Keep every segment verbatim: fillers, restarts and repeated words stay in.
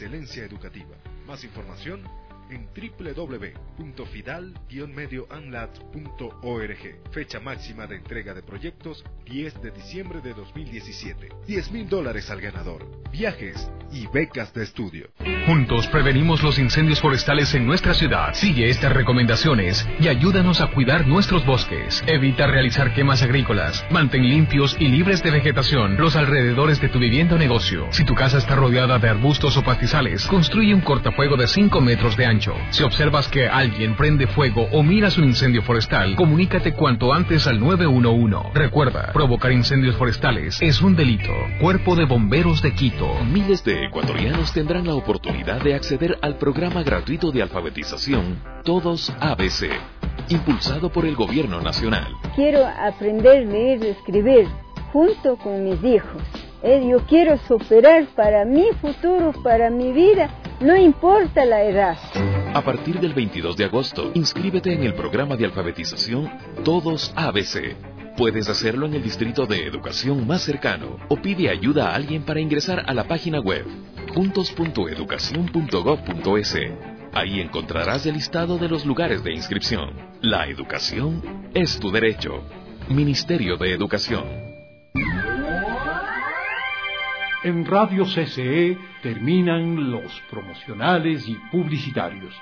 excelencia educativa. Más información en doble u doble u doble u punto fidal guion medio anlat punto org. Fecha máxima de entrega de proyectos diez de diciembre de dos mil diecisiete. diez mil dólares al ganador. Viajes y becas de estudio. Juntos prevenimos los incendios forestales en nuestra ciudad. Sigue estas recomendaciones y ayúdanos a cuidar nuestros bosques. Evita realizar quemas agrícolas. Mantén limpios y libres de vegetación los alrededores de tu vivienda o negocio. Si tu casa está rodeada de arbustos o pastizales, construye un cortafuego de cinco metros de ancho. Si observas que alguien prende fuego o miras un incendio forestal, comunícate cuanto antes al nueve uno uno. Recuerda, provocar incendios forestales es un delito. Cuerpo de Bomberos de Quito. Miles de ecuatorianos tendrán la oportunidad de acceder al programa gratuito de alfabetización Todos A B C, impulsado por el Gobierno Nacional. Quiero aprender a leer y escribir junto con mis hijos. Eh, yo quiero superar para mi futuro, para mi vida, no importa la edad. A partir del veintidós de agosto, inscríbete en el programa de alfabetización Todos A B C. Puedes hacerlo en el distrito de educación más cercano o pide ayuda a alguien para ingresar a la página web juntos punto educación punto gob punto es. Ahí encontrarás el listado de los lugares de inscripción. La educación es tu derecho. Ministerio de Educación. En Radio C C E terminan los promocionales y publicitarios.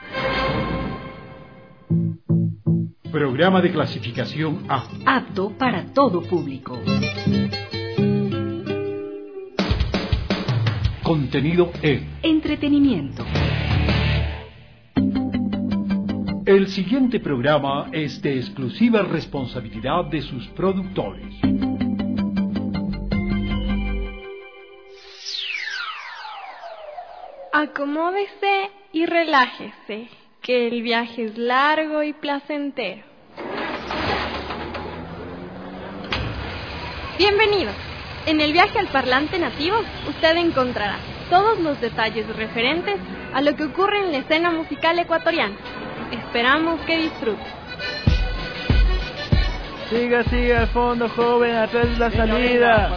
Programa de clasificación A. Apto para todo público. Contenido E. Entretenimiento. El siguiente programa es de exclusiva responsabilidad de sus productores. Acomódese y relájese, que el viaje es largo y placentero. Bienvenidos. En el viaje al parlante nativo, usted encontrará todos los detalles referentes a lo que ocurre en la escena musical ecuatoriana. Esperamos que disfrute. Siga, siga al fondo, joven, atrás de la salida.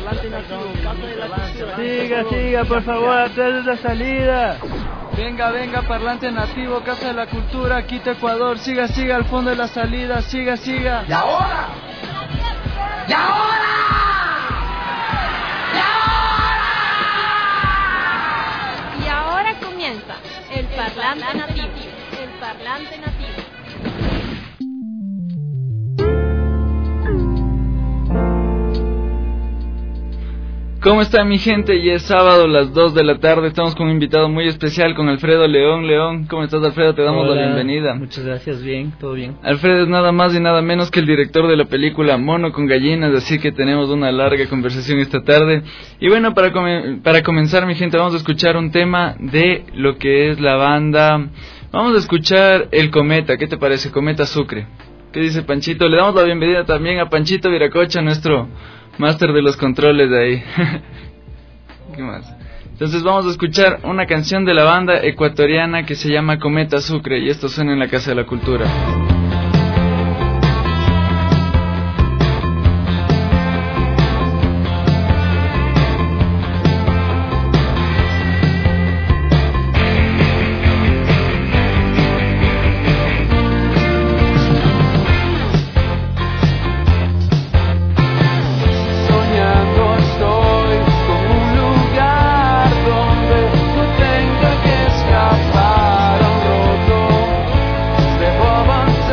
Siga, siga, por favor, atrás de la salida. Venga, venga, parlante nativo, Casa de la Cultura, Quito, Ecuador. Siga, siga al fondo de la salida, siga, siga. ¡Y ahora! ¡Y ahora! ¡Y ahora! Y ahora comienza el parlante nativo. El parlante nativo. ¿Cómo está mi gente? Ya es sábado, las dos de la tarde. Estamos con un invitado muy especial, con Alfredo León. León, ¿cómo estás, Alfredo? Te damos Hola, la bienvenida. Muchas gracias, bien, todo bien. Alfredo es nada más y nada menos que el director de la película Mono con Gallinas, así que tenemos una larga conversación esta tarde. Y bueno, para, com- para comenzar, mi gente, vamos a escuchar un tema de lo que es la banda. Vamos a escuchar El Cometa. ¿Qué te parece? Cometa Sucre. ¿Qué dice Panchito? Le damos la bienvenida también a Panchito Viracocha, nuestro máster de los controles de ahí. ¿Qué más? Entonces vamos a escuchar una canción de la banda ecuatoriana que se llama Cometa Sucre, y esto suena en la Casa de la Cultura. Avanzar.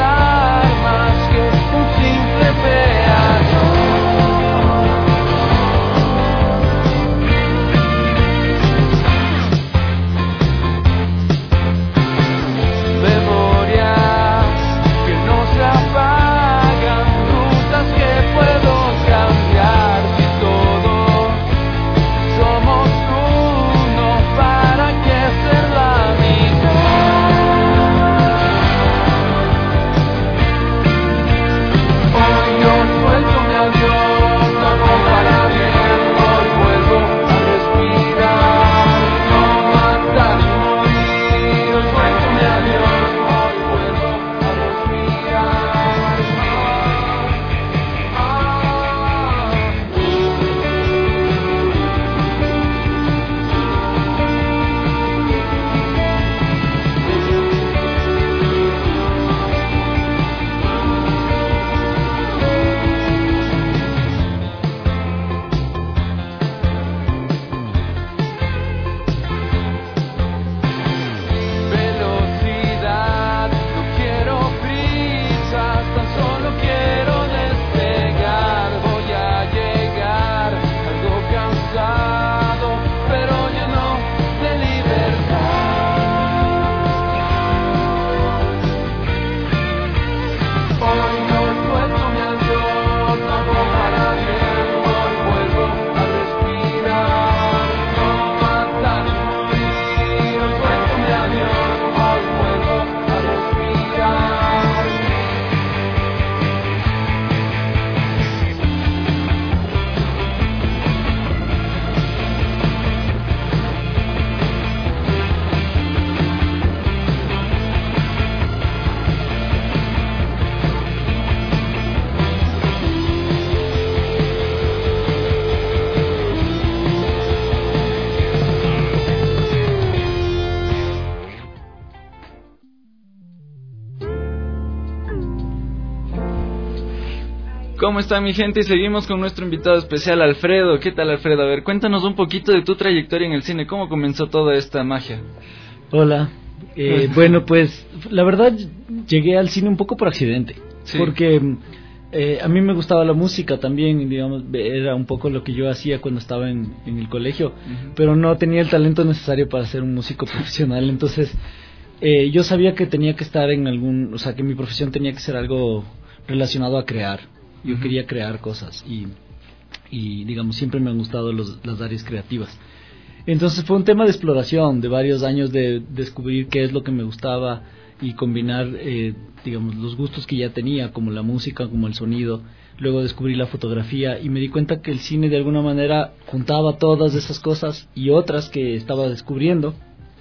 ¿Cómo está mi gente? Y seguimos con nuestro invitado especial, Alfredo. ¿Qué tal, Alfredo? A ver, cuéntanos un poquito de tu trayectoria en el cine. ¿Cómo comenzó toda esta magia? Hola. Eh, bueno, pues la verdad llegué al cine un poco por accidente. Sí. Porque eh, a mí me gustaba la música también, digamos, era un poco lo que yo hacía cuando estaba en, en el colegio. Uh-huh. Pero no tenía el talento necesario para ser un músico profesional. Entonces, eh, yo sabía que tenía que estar en algún... O sea, que mi profesión tenía que ser algo relacionado a crear. Yo uh-huh. quería crear cosas y, y digamos, siempre me han gustado los, las áreas creativas. Entonces fue un tema de exploración, de varios años de descubrir qué es lo que me gustaba y combinar, eh, digamos, los gustos que ya tenía, como la música, como el sonido. Luego descubrí la fotografía y me di cuenta que el cine de alguna manera juntaba todas esas cosas y otras que estaba descubriendo.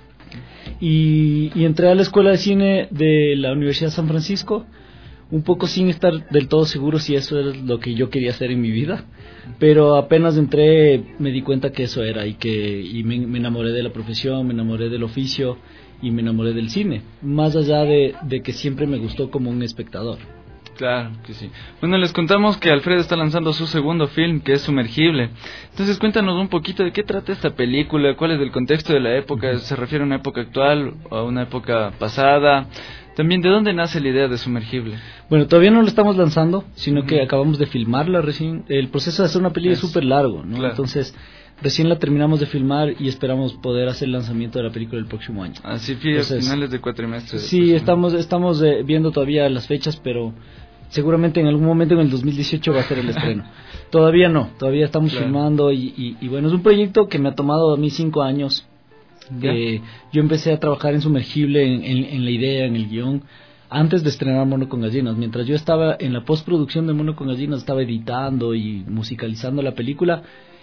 Y, y entré a la escuela de cine de la Universidad de San Francisco, un poco sin estar del todo seguro si eso era lo que yo quería hacer en mi vida, pero apenas entré me di cuenta que eso era y que y me, me enamoré de la profesión, me enamoré del oficio y me enamoré del cine, más allá de, de que siempre me gustó como un espectador. Claro que sí. Bueno, les contamos que Alfredo está lanzando su segundo film, que es Sumergible. Entonces cuéntanos un poquito de qué trata esta película, cuál es el contexto de la época, ¿se refiere a una época actual o a una época pasada? También, ¿de dónde nace la idea de Sumergible? Bueno, todavía no lo estamos lanzando, sino uh-huh. que acabamos de filmarla recién. El proceso de hacer una película es súper largo, ¿no? Claro. Entonces, recién la terminamos de filmar y esperamos poder hacer el lanzamiento de la película el próximo año. Así que a finales de cuatrimestre. Sí, estamos estamos eh, viendo todavía las fechas, pero seguramente en algún momento en el dos mil dieciocho va a ser el estreno. Todavía no, todavía estamos claro. filmando y, y, y bueno, es un proyecto que me ha tomado a mí cinco años. Eh, yo empecé a trabajar en Sumergible, en, en, en la idea, en el guión, antes de estrenar Mono con Gallinas. Mientras yo estaba en la postproducción de Mono con Gallinas, estaba editando y musicalizando la película,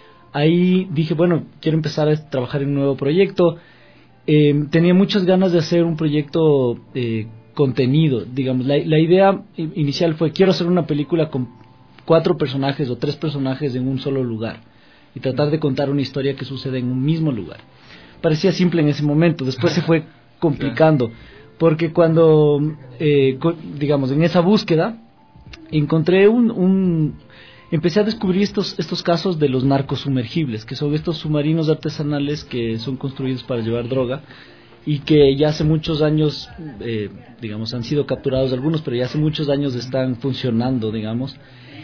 ahí dije, bueno, quiero empezar a trabajar en un nuevo proyecto. Eh, tenía muchas ganas de hacer un proyecto eh, contenido, digamos. La, la idea inicial fue, quiero hacer una película con cuatro personajes o tres personajes en un solo lugar y tratar de contar una historia que sucede en un mismo lugar. Parecía simple en ese momento, después se fue complicando, porque cuando, eh, digamos, en esa búsqueda, encontré un, un, empecé a descubrir estos, estos casos de los narcos sumergibles, que son estos submarinos artesanales que son construidos para llevar droga, y que ya hace muchos años, eh, digamos, han sido capturados algunos, pero ya hace muchos años están funcionando, digamos.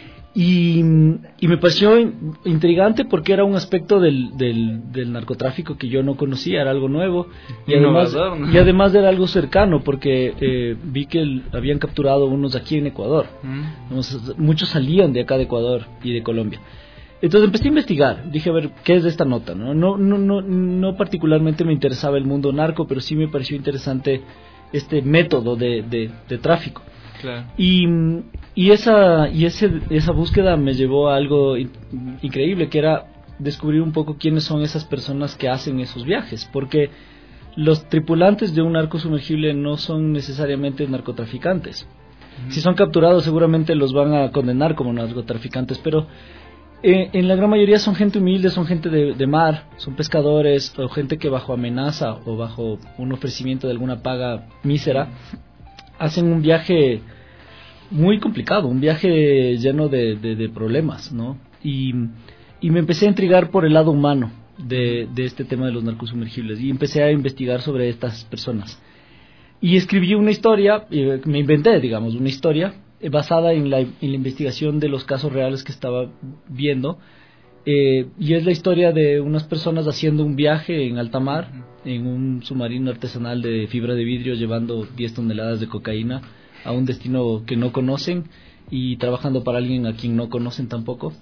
Y, y me pareció intrigante porque era un aspecto del, del, del narcotráfico que yo no conocía, era algo nuevo y además, ¿no? y además era algo cercano porque eh, vi que el, habían capturado unos aquí en Ecuador. Mm. Muchos salían de acá de Ecuador y de Colombia. Entonces empecé a investigar, dije a ver qué es de esta nota, ¿no? No, no, no, no particularmente me interesaba el mundo narco, pero sí me pareció interesante este método de, de, de tráfico. Claro. Y, y esa y ese, esa búsqueda me llevó a algo in, increíble, que era descubrir un poco quiénes son esas personas que hacen esos viajes, porque los tripulantes de un narco sumergible no son necesariamente narcotraficantes. Uh-huh. Si son capturados seguramente los van a condenar como narcotraficantes, pero eh, en la gran mayoría son gente humilde, son gente de, de mar, son pescadores o gente que bajo amenaza o bajo un ofrecimiento de alguna paga mísera hacen un viaje muy complicado, un viaje lleno de, de, de problemas, ¿no? Y, y me empecé a intrigar por el lado humano de, de este tema de los narcosumergibles y empecé a investigar sobre estas personas. Y escribí una historia, eh, me inventé, digamos, una historia eh, basada en la, en la investigación de los casos reales que estaba viendo. Eh, y es la historia de unas personas haciendo un viaje en alta mar, en un submarino artesanal de fibra de vidrio, llevando diez toneladas de cocaína a un destino que no conocen y trabajando para alguien a quien no conocen tampoco.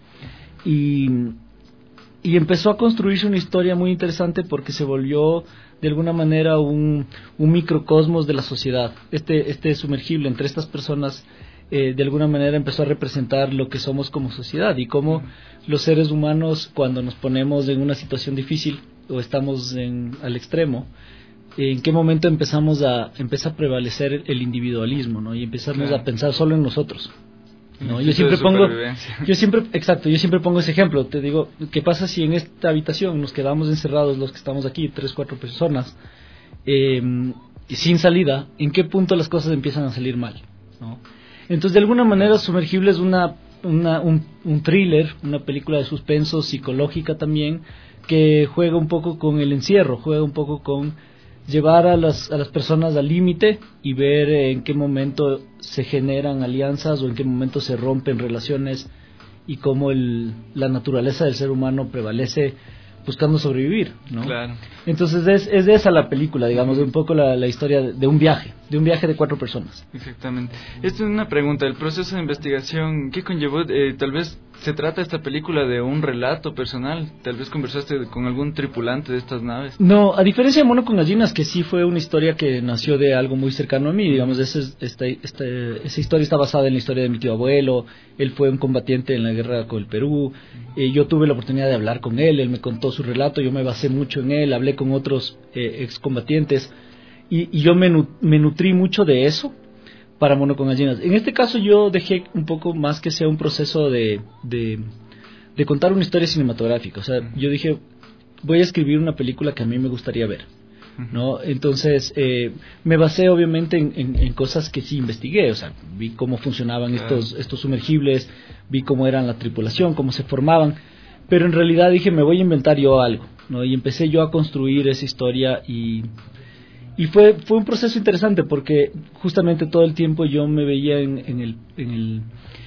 Y, y empezó a construirse una historia muy interesante porque se volvió de alguna manera un, un microcosmos de la sociedad. Este, este sumergible entre estas personas Eh, de alguna manera empezó a representar lo que somos como sociedad y cómo los seres humanos, cuando nos ponemos en una situación difícil o estamos en, al extremo, en qué momento empezamos a empieza a prevalecer el individualismo, ¿no? Y empezamos claro. a pensar solo en nosotros, ¿no? Yo siempre pongo yo siempre exacto yo siempre pongo ese ejemplo. Te digo, ¿qué pasa si en esta habitación nos quedamos encerrados los que estamos aquí, tres, cuatro personas, eh, sin salida? ¿En qué punto las cosas empiezan a salir mal, ¿no? Entonces, de alguna manera, Sumergible es una una, un, un thriller, una película de suspenso psicológica también, que juega un poco con el encierro, juega un poco con llevar a las, a las personas al límite y ver en qué momento se generan alianzas o en qué momento se rompen relaciones y cómo el, la naturaleza del ser humano prevalece buscando sobrevivir, ¿no? Claro. Entonces es, es de esa la película, digamos, de un poco la, la historia de, de un viaje, de un viaje de cuatro personas. Exactamente. Esta es una pregunta, el proceso de investigación, ¿qué conllevó? Eh, tal vez se trata esta película de un relato personal, tal vez conversaste con algún tripulante de estas naves. No, a diferencia de Mono con Gallinas, que sí fue una historia que nació de algo muy cercano a mí, digamos, esa, esta, esta, esa historia está basada en la historia de mi tío abuelo, él fue un combatiente en la guerra con el Perú, eh, yo tuve la oportunidad de hablar con él, él me contó su relato, yo me basé mucho en él, hablé con otros eh, excombatientes y, y yo me, nu me nutrí mucho de eso para Mono con Gallinas. En este caso yo dejé un poco más que sea un proceso de, de, de contar una historia cinematográfica. O sea, yo dije, voy a escribir una película que a mí me gustaría ver, ¿no? Entonces, eh, me basé obviamente en, en, en cosas que sí investigué. O sea, vi cómo funcionaban estos, estos sumergibles, vi cómo eran la tripulación, cómo se formaban. Pero en realidad dije, me voy a inventar yo algo, ¿no? Y empecé yo a construir esa historia y... Y fue fue un proceso interesante porque justamente todo el tiempo yo me veía en, en el en el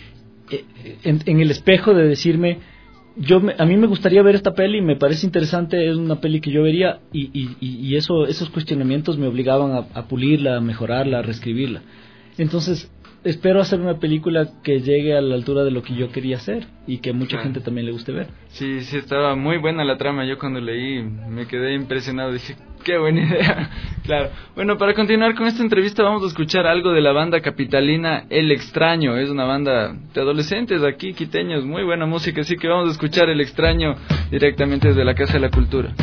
en, en el espejo de decirme, yo me, a mí me gustaría ver esta peli, me parece interesante, es una peli que yo vería y, y, y eso esos cuestionamientos me obligaban a, a pulirla, a mejorarla, a reescribirla. Entonces espero hacer una película que llegue a la altura de lo que yo quería hacer y que mucha claro. gente también le guste ver. Sí, sí, estaba muy buena la trama. Yo cuando leí me quedé impresionado, dije, qué buena idea. Claro. Bueno, para continuar con esta entrevista vamos a escuchar algo de la banda capitalina El Extraño. Es una banda de adolescentes aquí, quiteños, muy buena música, así que vamos a escuchar El Extraño directamente desde la Casa de la Cultura.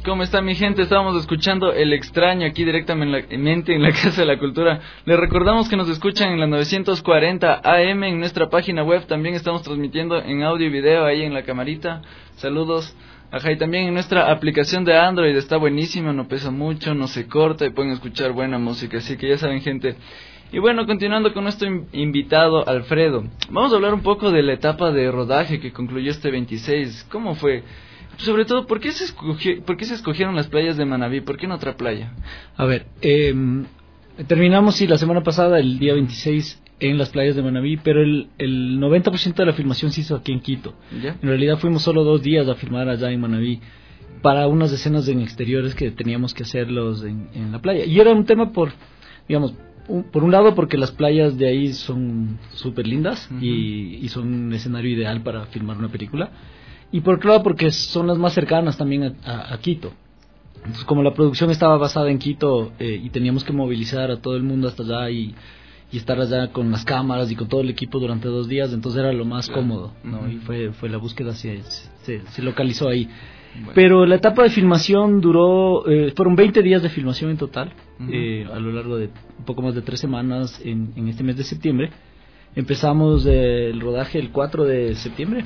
¿Cómo está mi gente? Estábamos escuchando El Extraño aquí directamente en la Casa de la Cultura. Les recordamos que nos escuchan en la novecientos cuarenta A M en nuestra página web. También estamos transmitiendo en audio y video ahí en la camarita. Saludos. Ajá, y también en nuestra aplicación de Android está buenísima, no pesa mucho, no se corta y pueden escuchar buena música. Así que ya saben, gente. Y bueno, continuando con nuestro invitado Alfredo, vamos a hablar un poco de la etapa de rodaje que concluyó este veintiséis. ¿Cómo fue? Sobre todo, ¿por qué se escogió, por qué se escogieron las playas de Manabí? ¿Por qué no otra playa? A ver, eh, terminamos sí la semana pasada, el día veintiséis, en las playas de Manabí, pero el, el noventa por ciento de la filmación se hizo aquí en Quito. ¿Ya? En realidad fuimos solo dos días a filmar allá en Manabí para unas escenas en exteriores que teníamos que hacerlos en, en la playa. Y era un tema por, digamos, un, por un lado porque las playas de ahí son súper lindas, uh-huh, y, y son un escenario ideal para filmar una película. Y por otro lado porque son las más cercanas también a, a, a Quito. Entonces, como la producción estaba basada en Quito eh, y teníamos que movilizar a todo el mundo hasta allá y, y estar allá con las cámaras y con todo el equipo durante dos días, entonces era lo más, claro, cómodo, ¿no? Uh-huh. Y fue, fue la búsqueda, se, se, se localizó ahí. Bueno. Pero la etapa de filmación duró, eh, fueron veinte días de filmación en total, uh-huh, eh, a lo largo de un poco más de tres semanas en, en este mes de septiembre. Empezamos eh, el rodaje el cuatro de septiembre.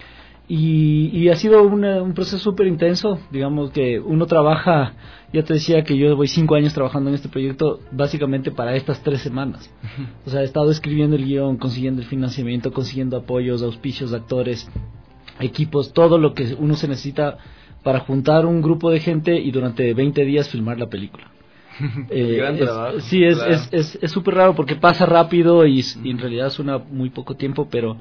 Y, y ha sido una, un proceso súper intenso, digamos que uno trabaja, ya te decía que yo voy cinco años trabajando en este proyecto básicamente para estas tres semanas. O sea, he estado escribiendo el guión, consiguiendo el financiamiento, consiguiendo apoyos, auspicios, actores, equipos, todo lo que uno se necesita para juntar un grupo de gente y durante veinte días filmar la película. eh, Gran es, trabajo. Sí, es claro. es es es súper raro porque pasa rápido y, y en realidad suena muy poco tiempo, pero...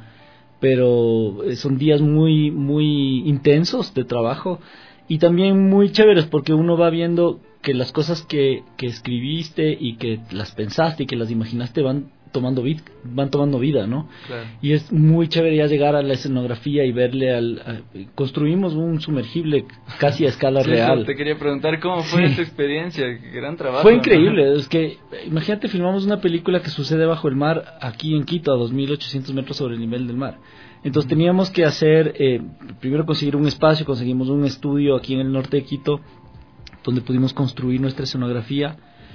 pero son días muy muy intensos de trabajo y también muy chéveres porque uno va viendo que las cosas que, que escribiste y que las pensaste y que las imaginaste van tomando vida, van tomando vida, ¿no? Claro. Y es muy chévere ya llegar a la escenografía y verle al... A, construimos un sumergible casi a escala sí, real. Te quería preguntar cómo fue sí. esta experiencia, gran trabajo. Fue increíble, ¿no? Es que imagínate, filmamos una película que sucede bajo el mar aquí en Quito a dos mil ochocientos metros sobre el nivel del mar. Entonces teníamos que hacer, eh, primero conseguir un espacio, conseguimos un estudio aquí en el norte de Quito donde pudimos construir nuestra escenografía.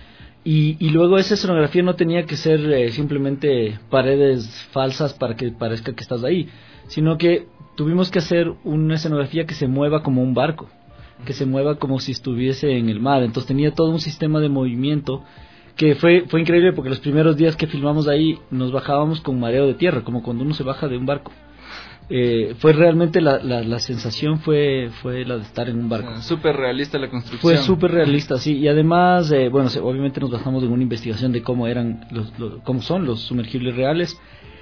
Y, y luego esa escenografía no tenía que ser eh, simplemente paredes falsas para que parezca que estás ahí, sino que tuvimos que hacer una escenografía que se mueva como un barco, que se mueva como si estuviese en el mar. Entonces tenía todo un sistema de movimiento que fue fue increíble porque los primeros días que filmamos ahí nos bajábamos con mareo de tierra, como cuando uno se baja de un barco. Eh, fue realmente la, la, la sensación fue fue la de estar en un barco. O sea, súper realista la construcción. Fue súper realista, sí. Y además, eh, bueno, obviamente nos basamos en una investigación de cómo eran los, los cómo son los sumergibles reales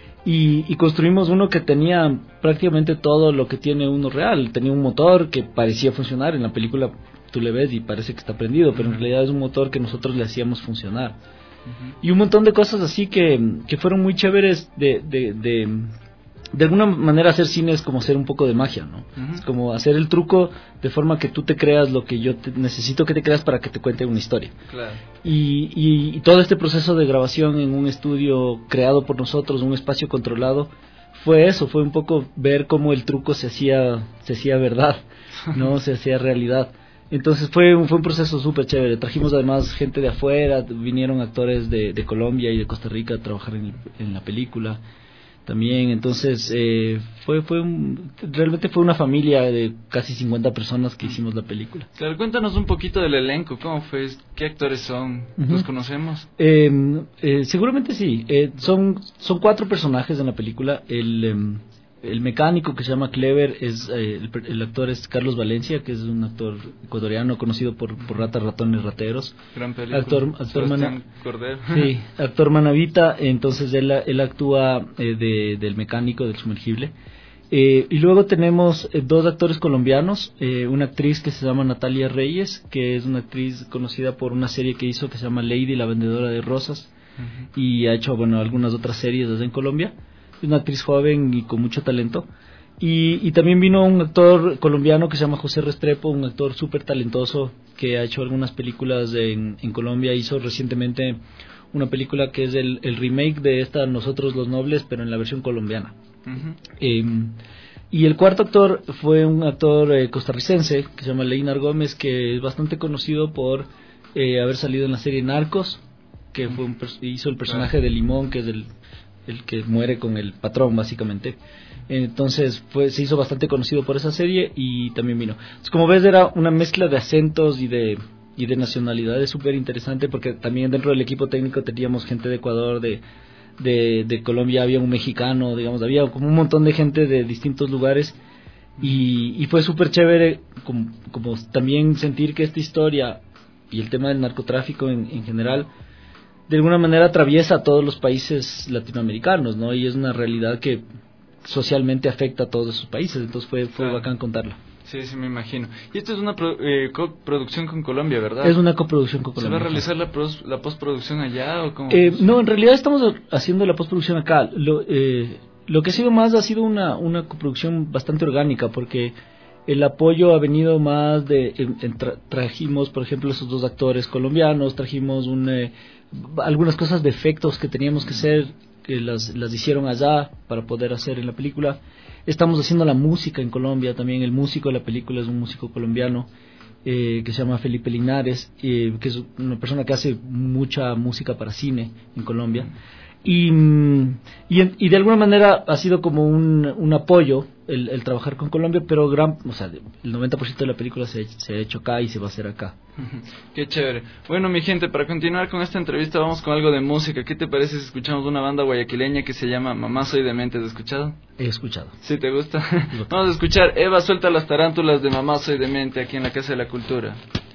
y, y construimos uno que tenía prácticamente todo lo que tiene uno real. Tenía un motor que parecía funcionar. En la película tú le ves y parece que está prendido, pero en realidad es un motor que nosotros le hacíamos funcionar. Uh-huh. Y un montón de cosas así que, que fueron muy chéveres de... de, de de alguna manera hacer cine es como hacer un poco de magia, ¿no? Uh-huh. Es como hacer el truco de forma que tú te creas lo que yo te necesito que te creas para que te cuente una historia. Claro. Y, y, y todo este proceso de grabación en un estudio creado por nosotros, un espacio controlado, fue eso, fue un poco ver cómo el truco se hacía se hacía verdad, no se hacía realidad. Entonces fue un, fue un proceso súper chévere. Trajimos además gente de afuera, vinieron actores de, de Colombia y de Costa Rica a trabajar en, en la película también. Entonces eh, fue fue un, realmente fue una familia de casi cincuenta personas que hicimos la película. Claro, cuéntanos un poquito del elenco, ¿cómo fue? ¿Qué actores son? ¿Los uh-huh. conocemos? Eh, eh, seguramente sí. Eh, son son cuatro personajes en la película. El eh, el mecánico que se llama Clever es eh, el, el actor es Carlos Valencia, que es un actor ecuatoriano conocido por, por Ratas, Ratones, Rateros. Gran película. Actor, actor Mana, Cordero. Sí, actor Manavita. Entonces él, él actúa eh, de, del mecánico del sumergible. Eh, y luego tenemos eh, dos actores colombianos, eh, una actriz que se llama Natalia Reyes, que es una actriz conocida por una serie que hizo que se llama Lady, la vendedora de rosas, uh-huh. y ha hecho bueno algunas otras series desde en Colombia. Es una actriz joven y con mucho talento. Y, y también vino un actor colombiano que se llama José Restrepo, un actor súper talentoso que ha hecho algunas películas en, en Colombia. Hizo recientemente una película que es el, el remake de esta Nosotros los Nobles, pero en la versión colombiana. Uh-huh. Eh, Y el cuarto actor fue un actor eh, costarricense que se llama Leinar Gómez, que es bastante conocido por eh, haber salido en la serie Narcos, que fue un pers- hizo el personaje de Limón, que es el, el que muere con el patrón básicamente. Entonces fue, se hizo bastante conocido por esa serie y también vino. Entonces, como ves, era una mezcla de acentos y de y de nacionalidades súper interesante, porque también dentro del equipo técnico teníamos gente de Ecuador, de, de, de Colombia, había un mexicano, digamos, había como un montón de gente de distintos lugares y, y fue súper chévere como, como también sentir que esta historia y el tema del narcotráfico en, en general de alguna manera atraviesa a todos los países latinoamericanos, ¿no? Y es una realidad que socialmente afecta a todos esos países, entonces fue, fue claro. bacán contarlo. Sí, sí, me imagino. Y esto es una pro, eh, coproducción con Colombia, ¿verdad? Es una coproducción con Colombia. ¿Se va a realizar la, pros, la postproducción allá o cómo? Eh, no, en realidad estamos haciendo la postproducción acá. Lo, eh, lo que ha sido más ha sido una, una coproducción bastante orgánica, porque el apoyo ha venido más de... En, en tra, trajimos, por ejemplo, esos dos actores colombianos, trajimos un, eh, algunas cosas de efectos que teníamos que hacer, que las, las hicieron allá para poder hacer en la película. Estamos haciendo la música en Colombia también. El músico de la película es un músico colombiano eh, que se llama Felipe Linares, eh, que es una persona que hace mucha música para cine en Colombia. Y, y, y de alguna manera ha sido como un, un apoyo el, el trabajar con Colombia, pero gran, o sea, el noventa por ciento de la película se, se ha hecho acá y se va a hacer acá. Qué chévere. Bueno, mi gente, para continuar con esta entrevista vamos con algo de música. ¿Qué te parece si escuchamos una banda guayaquileña que se llama Mamá Soy Demente? ¿Has escuchado? He escuchado. ¿Sí te gusta? Vamos a escuchar Eva Suelta las Tarántulas de Mamá Soy Demente aquí en la Casa de la Cultura.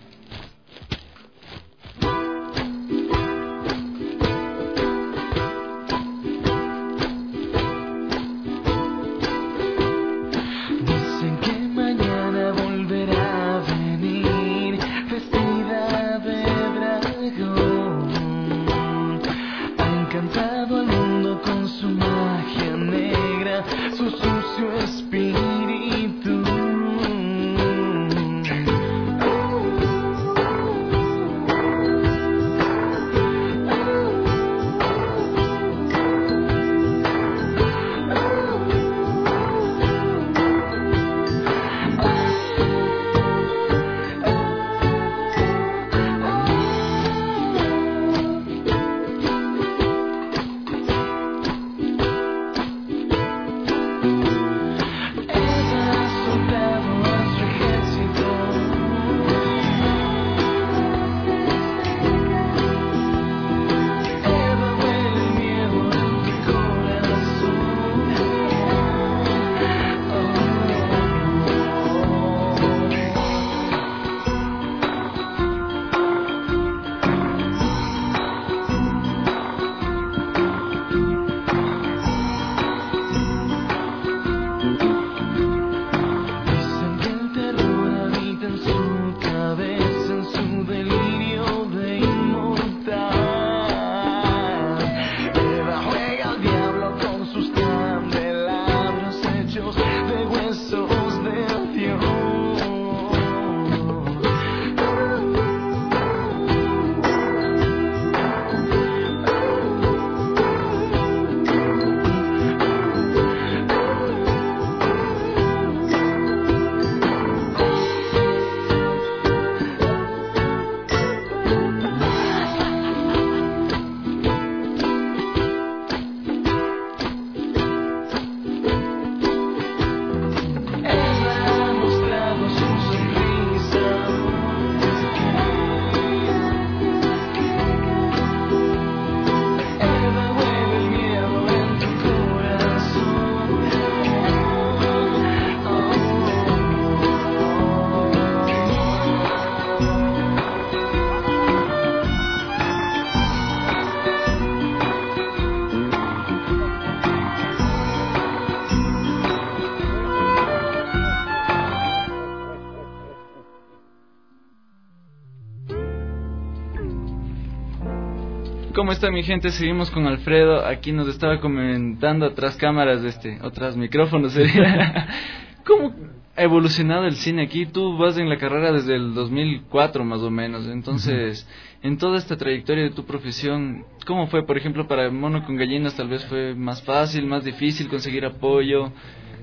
¿Cómo está mi gente? Seguimos con Alfredo. Aquí nos estaba comentando otras cámaras, de este, otros micrófonos. Sería. ¿Cómo ha evolucionado el cine aquí? Tú vas en la carrera desde el dos mil cuatro más o menos. Entonces, uh-huh. en toda esta trayectoria de tu profesión, ¿cómo fue? Por ejemplo, para Mono con Gallinas tal vez fue más fácil, más difícil conseguir apoyo.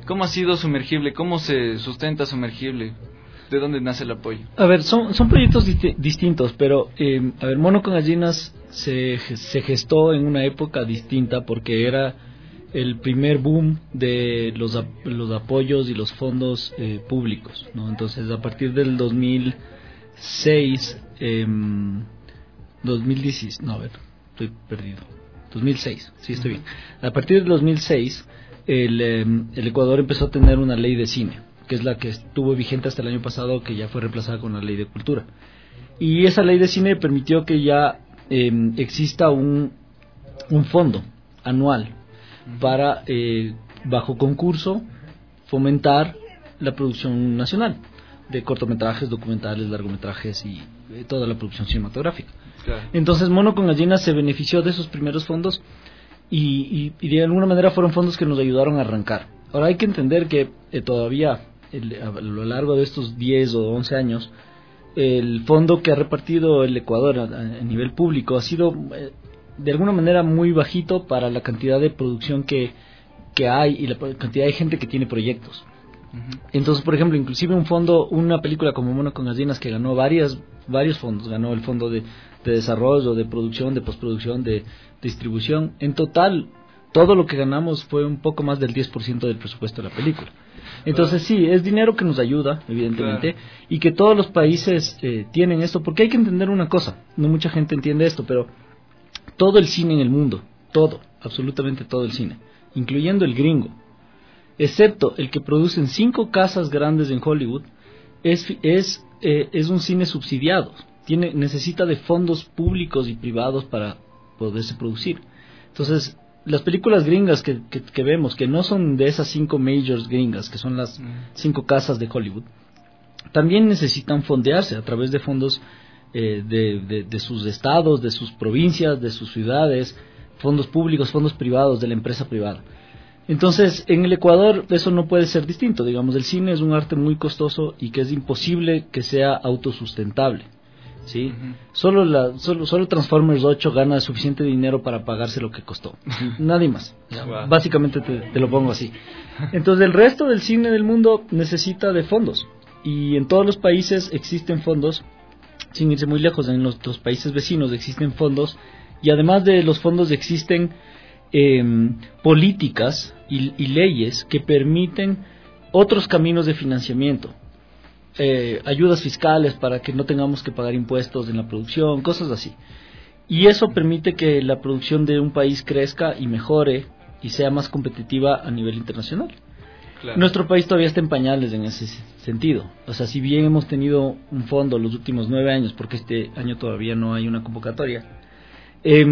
¿Cómo ha sido Sumergible? ¿Cómo se sustenta Sumergible? ¿De dónde nace el apoyo? A ver, son, son proyectos dist- distintos, pero, eh, a ver, Mono con Gallinas se, se gestó en una época distinta porque era el primer boom de los, ap- los apoyos y los fondos eh, públicos, ¿no? Entonces, a partir del dos mil seis, eh, dos mil diez, no, a ver, estoy perdido, dos mil seis, sí, estoy bien. A partir del dos mil seis, el, eh, el Ecuador empezó a tener una ley de cine, que es la que estuvo vigente hasta el año pasado, que ya fue reemplazada con la ley de cultura. Y esa ley de cine permitió que ya eh, exista un, un fondo anual para, eh, bajo concurso, fomentar la producción nacional de cortometrajes, documentales, largometrajes y eh, toda la producción cinematográfica. Claro. Entonces Mono con Gallinas se benefició de esos primeros fondos y, y, y de alguna manera fueron fondos que nos ayudaron a arrancar. Ahora hay que entender que eh, todavía el, a lo largo de estos diez o once años el fondo que ha repartido el Ecuador a, a nivel público ha sido eh, de alguna manera muy bajito para la cantidad de producción que, que hay y la cantidad de gente que tiene proyectos. Uh-huh. Entonces, por ejemplo, inclusive un fondo, una película como Mono con Gallinas que ganó varias, varios fondos, ganó el fondo de, de desarrollo, de producción, de postproducción, de, de distribución. En total, todo lo que ganamos fue un poco más del diez por ciento del presupuesto de la película. Entonces sí, es dinero que nos ayuda, evidentemente, claro. Y que todos los países eh, tienen esto, porque hay que entender una cosa, no mucha gente entiende esto, pero todo el cine en el mundo, todo, absolutamente todo el cine, incluyendo el gringo, excepto el que producen cinco casas grandes en Hollywood, es es eh, es un cine subsidiado, tiene necesita de fondos públicos y privados para poderse producir. Entonces, las películas gringas que, que, que vemos, que no son de esas cinco majors gringas, que son las cinco casas de Hollywood, también necesitan fondearse a través de fondos eh, de, de, de sus estados, de sus provincias, de sus ciudades, fondos públicos, fondos privados, de la empresa privada. Entonces, en el Ecuador eso no puede ser distinto. Digamos, el cine es un arte muy costoso y que es imposible que sea autosustentable. ¿Sí? Uh-huh. Solo, la, solo, solo Transformers ocho gana suficiente dinero para pagarse lo que costó. Nadie más. Wow. Básicamente te, te lo pongo así. Entonces, el resto del cine del mundo necesita de fondos. Y en todos los países existen fondos, sin irse muy lejos, en los, los países vecinos existen fondos. Y además de los fondos existen eh, políticas y, y leyes que permiten otros caminos de financiamiento. Eh, ayudas fiscales para que no tengamos que pagar impuestos en la producción, cosas así. Y eso permite que la producción de un país crezca y mejore y sea más competitiva a nivel internacional. Claro. Nuestro país todavía está en pañales en ese sentido. O sea, si bien hemos tenido un fondo los últimos nueve años, porque este año todavía no hay una convocatoria, eh,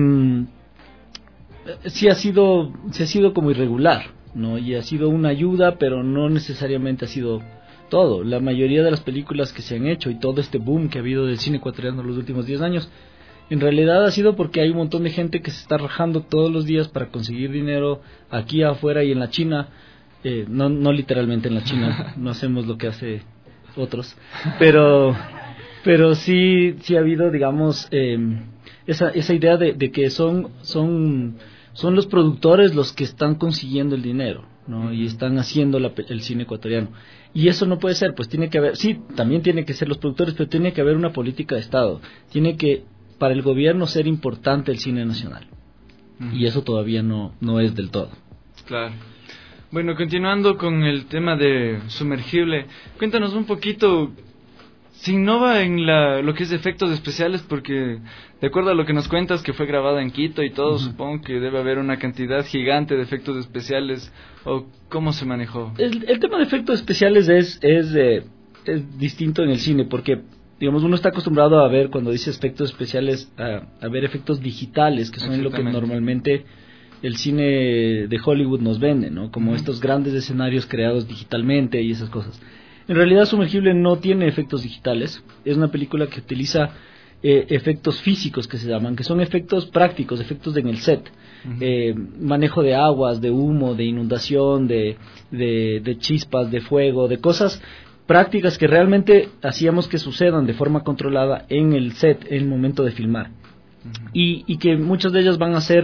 sí ha sido, sí ha sido como irregular, ¿no? Y ha sido una ayuda, pero no necesariamente ha sido todo. La mayoría de las películas que se han hecho y todo este boom que ha habido del cine ecuatoriano en los últimos diez años, en realidad ha sido porque hay un montón de gente que se está rajando todos los días para conseguir dinero aquí afuera y en la China, eh, no, no literalmente en la China, no hacemos lo que hace otros, pero pero sí sí ha habido, digamos, eh, esa esa idea de, de que son son son los productores los que están consiguiendo el dinero, ¿no? Y están haciendo la, el cine ecuatoriano. Y eso no puede ser, pues tiene que haber, sí, también tiene que ser los productores, pero tiene que haber una política de Estado. Tiene que, para el gobierno, ser importante el cine nacional. Uh-huh. Y eso todavía no, no es del todo. Claro. Bueno, continuando con el tema de Sumergible, cuéntanos un poquito, se innova en la, lo que es efectos especiales, porque de acuerdo a lo que nos cuentas que fue grabada en Quito y todo, uh-huh. Supongo que debe haber una cantidad gigante de efectos especiales, o cómo se manejó. El, el tema de efectos especiales es, es, eh, es distinto en el cine, porque digamos uno está acostumbrado a ver, cuando dice efectos especiales, a, a ver efectos digitales, que son lo que normalmente el cine de Hollywood nos vende, ¿no? Como uh-huh. estos grandes escenarios creados digitalmente y esas cosas. En realidad Sumergible no tiene efectos digitales, es una película que utiliza eh, efectos físicos que se llaman, que son efectos prácticos, efectos en el set, uh-huh. eh, manejo de aguas, de humo, de inundación, de, de, de chispas, de fuego, de cosas prácticas que realmente hacíamos que sucedan de forma controlada en el set, en el momento de filmar. Uh-huh. y, y que muchas de ellas van a ser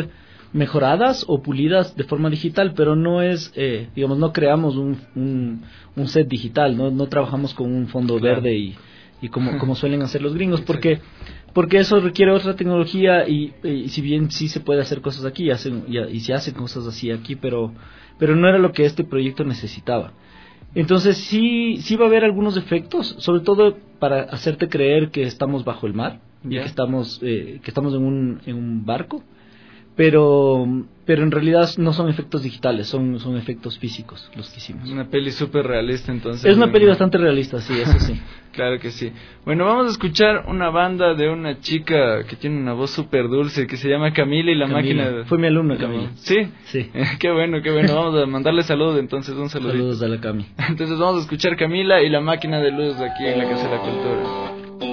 mejoradas o pulidas de forma digital, pero no es, eh, digamos, no creamos un, un, un set digital, no, no trabajamos con un fondo claro. verde y, y como, como suelen hacer los gringos, porque porque eso requiere otra tecnología y, y si bien sí se puede hacer cosas aquí, hacen, y, y se hacen cosas así aquí, pero pero no era lo que este proyecto necesitaba. Entonces sí sí va a haber algunos efectos, sobre todo para hacerte creer que estamos bajo el mar, yeah. y que estamos eh, que estamos en un en un barco, pero pero en realidad no son efectos digitales, son son efectos físicos los que hicimos. Una peli súper realista, entonces. Es una peli bastante realista, sí, eso sí. Claro que sí. Bueno, vamos a escuchar una banda de una chica que tiene una voz súper dulce, que se llama Camila y la Camila. máquina... De... Fue mi alumna, Camila. ¿Sí? Sí. Qué bueno, qué bueno. Vamos a mandarle saludos, entonces, un saludo. Saludos a la Cami. Entonces vamos a escuchar Camila y la máquina de luz aquí en la Casa de la Cultura.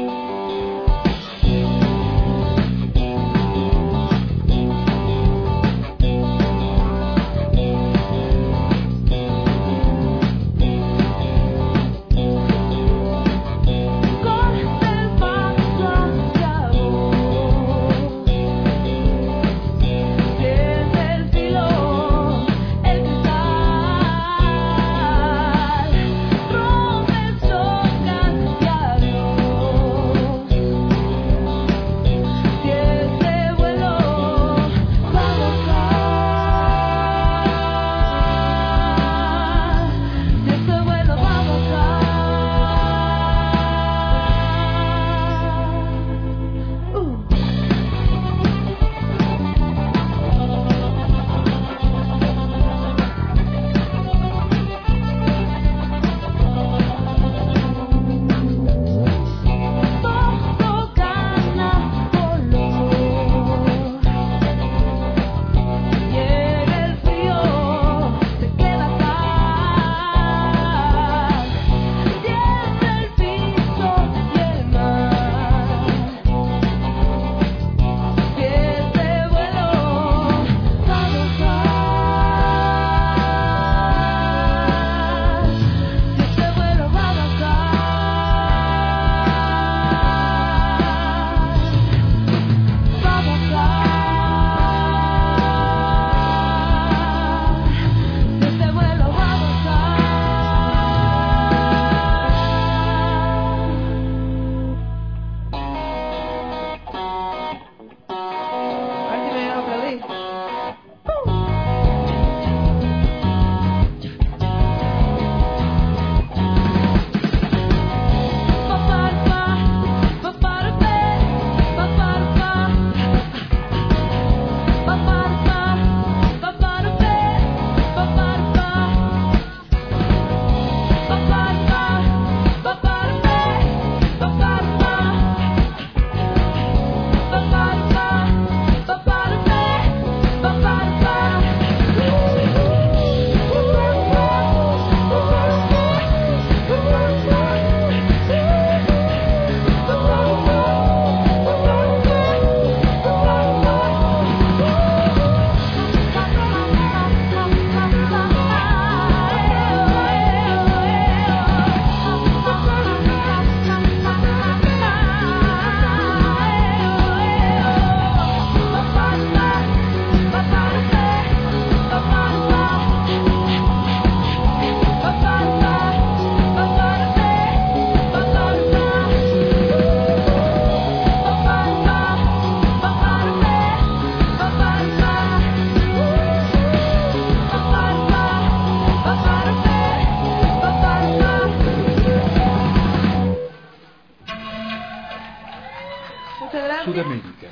Sudamérica.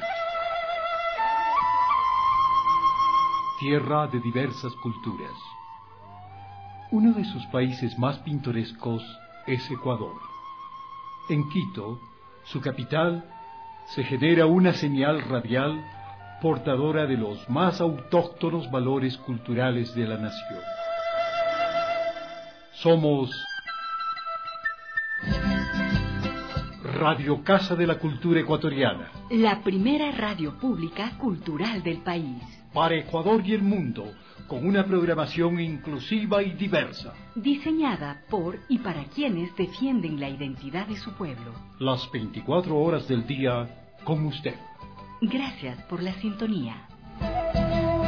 Tierra de diversas culturas. Uno de sus países más pintorescos es Ecuador. En Quito, su capital, se genera una señal radial portadora de los más autóctonos valores culturales de la nación. Somos Radio Casa de la Cultura Ecuatoriana, la primera radio pública cultural del país. Para Ecuador y el mundo, con una programación inclusiva y diversa. Diseñada por y para quienes defienden la identidad de su pueblo. Las veinticuatro horas del día con usted. Gracias por la sintonía.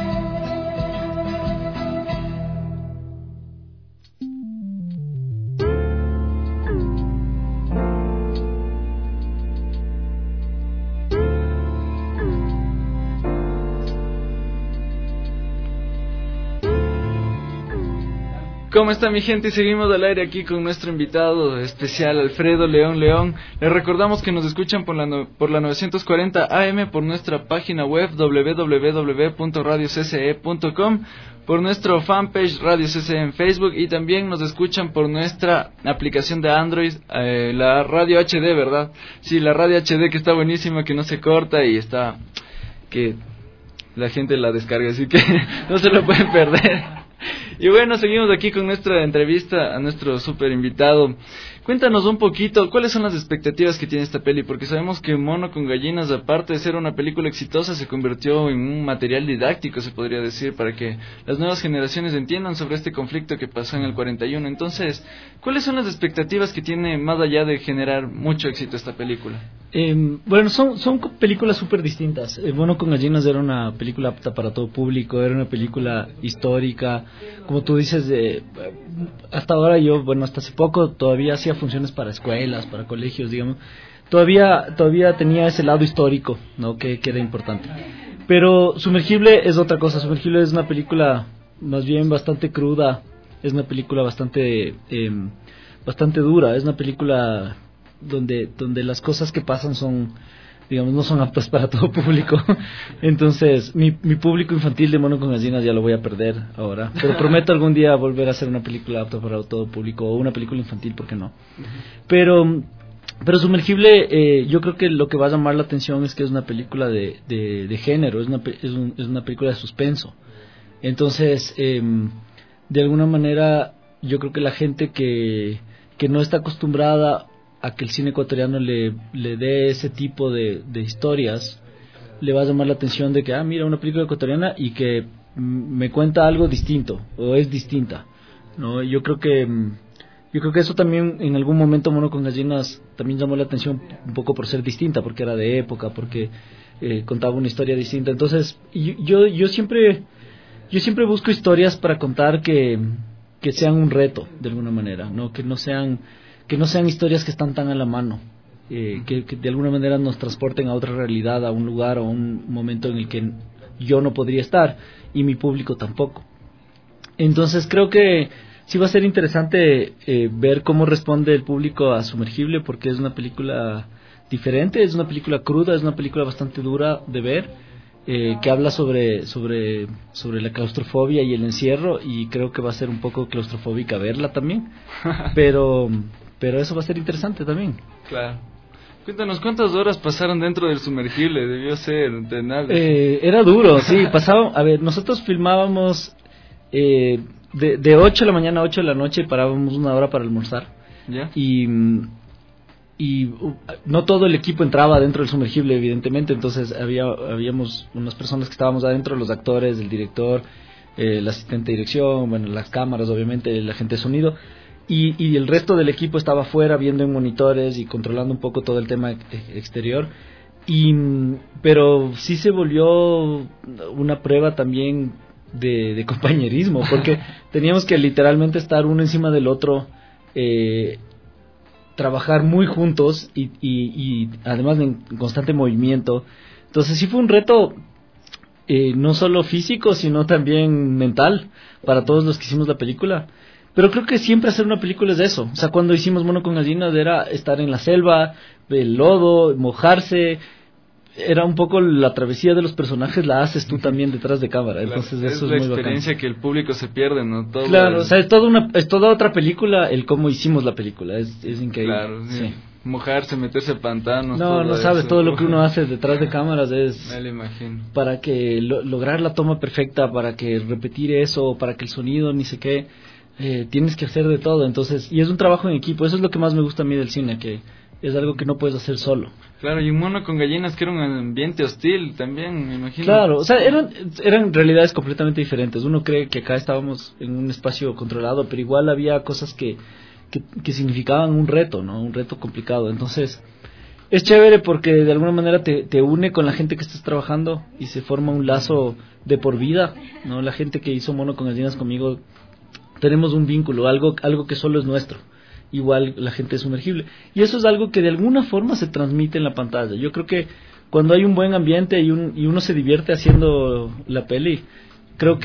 ¿Cómo está mi gente? Y seguimos al aire aquí con nuestro invitado especial, Alfredo León León. Les recordamos que nos escuchan por la, no, por la novecientos cuarenta A M, por nuestra página web doble u doble u doble u punto radio c c e punto com, por nuestro fanpage Radio C C E en Facebook, y también nos escuchan por nuestra aplicación de Android, eh, la Radio H D, ¿verdad? Sí, la Radio H D, que está buenísima, que no se corta y está... que la gente la descarga, así que no se lo pueden perder. Y bueno, seguimos aquí con nuestra entrevista a nuestro super invitado. Cuéntanos un poquito, ¿cuáles son las expectativas que tiene esta peli? Porque sabemos que Mono con Gallinas, aparte de ser una película exitosa, se convirtió en un material didáctico, se podría decir, para que las nuevas generaciones entiendan sobre este conflicto que pasó en el cuarenta y uno. Entonces, ¿cuáles son las expectativas que tiene más allá de generar mucho éxito esta película? Eh, bueno, son, son películas súper distintas. Eh, Mono con Gallinas era una película apta para todo público, era una película histórica, como tú dices, eh, hasta ahora yo, bueno, hasta hace poco todavía hacía funciones para escuelas, para colegios, digamos, todavía todavía tenía ese lado histórico, ¿no? que, que era importante. Pero Sumergible es otra cosa. Sumergible es una película más bien bastante cruda, es una película bastante eh, bastante dura, es una película donde donde las cosas que pasan son, digamos, no son aptas para todo público. Entonces, mi, mi público infantil de Mono con Gallinas ya lo voy a perder ahora. Pero prometo algún día volver a hacer una película apta para todo público, o una película infantil, ¿por qué no? Pero, pero Sumergible, eh, yo creo que lo que va a llamar la atención es que es una película de, de, de género, es una, es, un, es una película de suspenso. Entonces, eh, de alguna manera, yo creo que la gente que, que no está acostumbrada a que el cine ecuatoriano le, le dé ese tipo de, de historias, le va a llamar la atención de que, ah, mira, una película ecuatoriana y que mm, me cuenta algo distinto, o es distinta, ¿no? Yo creo que yo creo que eso también en algún momento Mono con Gallinas también llamó la atención un poco por ser distinta, porque era de época, porque eh, contaba una historia distinta. Entonces, yo, yo yo siempre yo siempre busco historias para contar que que sean un reto de alguna manera, no que no sean que no sean historias que están tan a la mano, eh, que, que de alguna manera nos transporten a otra realidad, a un lugar o a un momento en el que yo no podría estar y mi público tampoco. Entonces creo que sí va a ser interesante eh, ver cómo responde el público a Sumergible, porque es una película diferente, es una película cruda, es una película bastante dura de ver, eh, que habla sobre, sobre, sobre la claustrofobia y el encierro, y creo que va a ser un poco claustrofóbica verla también, pero... Pero eso va a ser interesante también. Claro. Cuéntanos, ¿cuántas horas pasaron dentro del Sumergible? Debió ser de nada. Eh, era duro, sí. Pasaba, a ver, nosotros filmábamos eh, de, de ocho de la mañana a ocho de la noche, parábamos una hora para almorzar. ¿Ya? Y, y uh, no todo el equipo entraba dentro del Sumergible, evidentemente. Entonces había habíamos unas personas que estábamos adentro, los actores, el director, eh, el asistente de dirección, bueno, las cámaras, obviamente, la gente de sonido. Y, y el resto del equipo estaba afuera viendo en monitores y controlando un poco todo el tema exterior. Y, pero sí se volvió una prueba también de, de compañerismo, porque teníamos que literalmente estar uno encima del otro, eh, trabajar muy juntos y, y, y además en constante movimiento. Entonces sí fue un reto, eh, no solo físico, sino también mental para todos los que hicimos la película. Pero creo que siempre hacer una película es eso. O sea, cuando hicimos Mono con Gallinas era estar en la selva, el lodo, mojarse. Era un poco la travesía de los personajes, la haces tú también detrás de cámara. Entonces claro, eso es, es la muy experiencia bacán. Que el público se pierde, ¿no? Todo claro, el... o sea, es toda, una, es toda otra película el cómo hicimos la película. Es, es increíble. Claro, sí. Sí. Mojarse, meterse a pantanos. No, no sabes, eso. todo lo que uno hace detrás de cámaras es... Me lo imagino. Para que lo, lograr la toma perfecta, para que repetir eso, para que el sonido, ni sé qué... Eh, tienes que hacer de todo, entonces, y es un trabajo en equipo. Eso es lo que más me gusta a mí del cine, que es algo que no puedes hacer solo. Claro, y un Mono con Gallinas que era un ambiente hostil también, me imagino. Claro, o sea, eran, eran realidades completamente diferentes. Uno cree que acá estábamos en un espacio controlado, pero igual había cosas que, que, que significaban un reto, ¿no? Un reto complicado. Entonces, es chévere porque de alguna manera te, te une con la gente que estás trabajando y se forma un lazo de por vida, ¿no? La gente que hizo Mono con Gallinas conmigo, tenemos un vínculo, algo algo que solo es nuestro. Igual la gente es Sumergible. Y eso es algo que de alguna forma se transmite en la pantalla. Yo creo que cuando hay un buen ambiente y, un, y uno se divierte haciendo la peli, creo que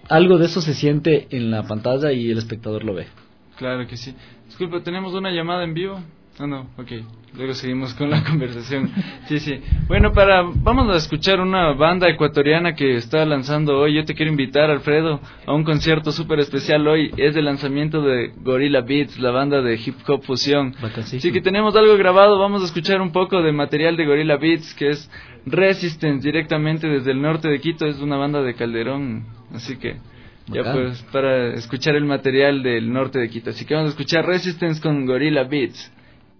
algo de eso se siente en la pantalla y el espectador lo ve. Claro que sí. Disculpa, ¿tenemos una llamada en vivo? Ah, no, ok. Luego seguimos con la conversación. Sí, sí. Bueno, para vamos a escuchar una banda ecuatoriana que está lanzando hoy. Yo te quiero invitar, Alfredo, a un concierto súper especial hoy. Es el lanzamiento de Gorilla Beats, la banda de hip hop fusión. Así que tenemos algo grabado. Vamos a escuchar un poco de material de Gorilla Beats, que es Resistance, directamente desde el norte de Quito. Es una banda de Calderón. Así que ya pues, para escuchar el material del norte de Quito. Así que vamos a escuchar Resistance con Gorilla Beats.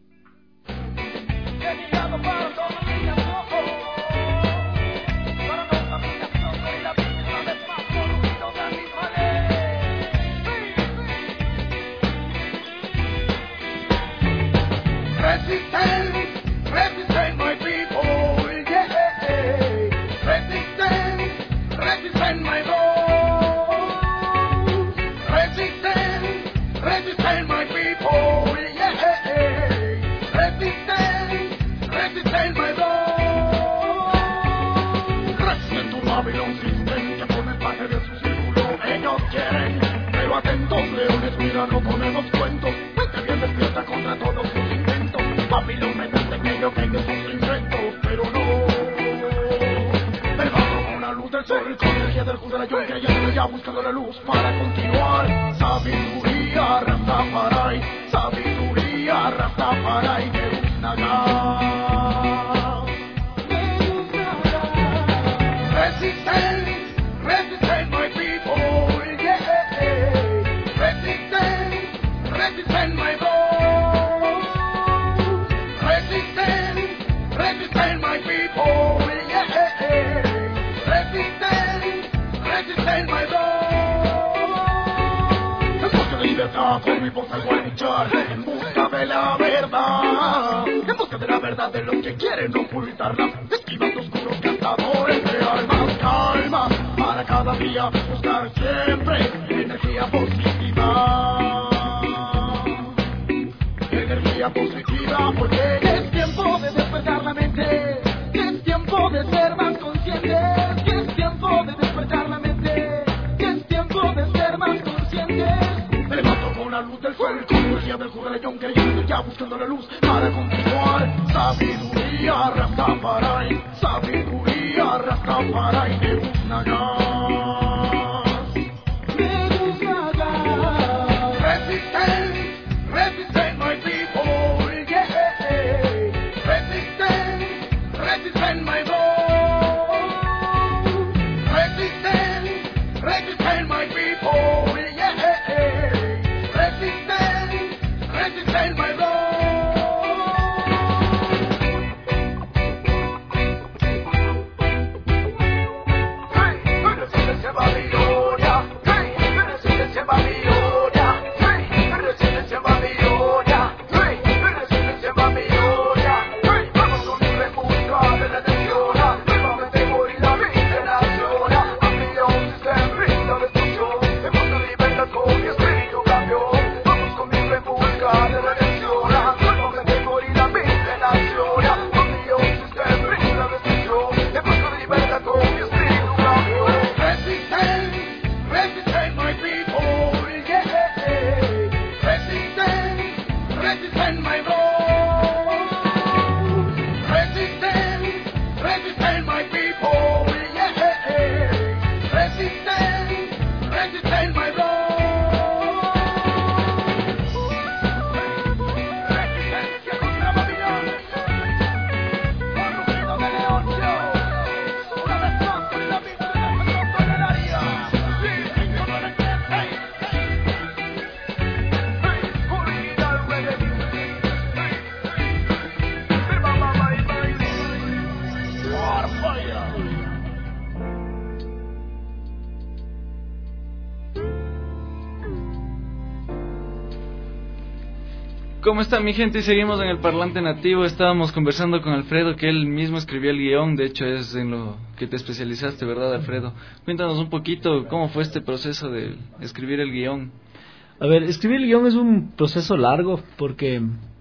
No ponemos cuentos, mente bien despierta contra todos sus intentos. Babilón me nace en ello que ellos sus inventos, pero no. Me bajo con la luz del sol, con energía del juzgar yo creyendo ya buscando la luz para continuar. Sabiduría, Rastafari, sabiduría, Rastafari, que es Naga. Resistance, resistance, my people, yeah. Resistance, resistance, my boy. Resistance, resistance, my people, yeah. Resistance, resistance, my boy. En busca de libertad, con mi voz salgo a luchar. En busca de la verdad, en busca de la verdad de los que quieren ocultarla. Esquivando oscuros cazadores de almas, calma. Para cada día buscar siempre energía positiva. Energía positiva, porque es tiempo de despertar la mente. Es tiempo de ser más conscientes. Es tiempo de despertar la mente. Es tiempo de ser más conscientes. Me levanto con la luz del sol, con energía del juraleón, creyendo ya buscando la luz para continuar. Sabiduría, Rastafari, sabiduría, Rastafari, de Naga. Resistance, resistance, my people, yeah. Resistance, resistance, my boy. Resistance, resistance, my people, yeah. Resistance, resistance, my boy. Hey, resistencia Babilonia. Hey, resistencia Babilonia. ¿Cómo está mi gente? Y seguimos en el Parlante Nativo. Estábamos conversando con Alfredo, que él mismo escribió el guión. De hecho es en lo que te especializaste, ¿verdad, Alfredo? Cuéntanos un poquito cómo fue este proceso de escribir el guión. A ver, escribir el guión es un proceso largo porque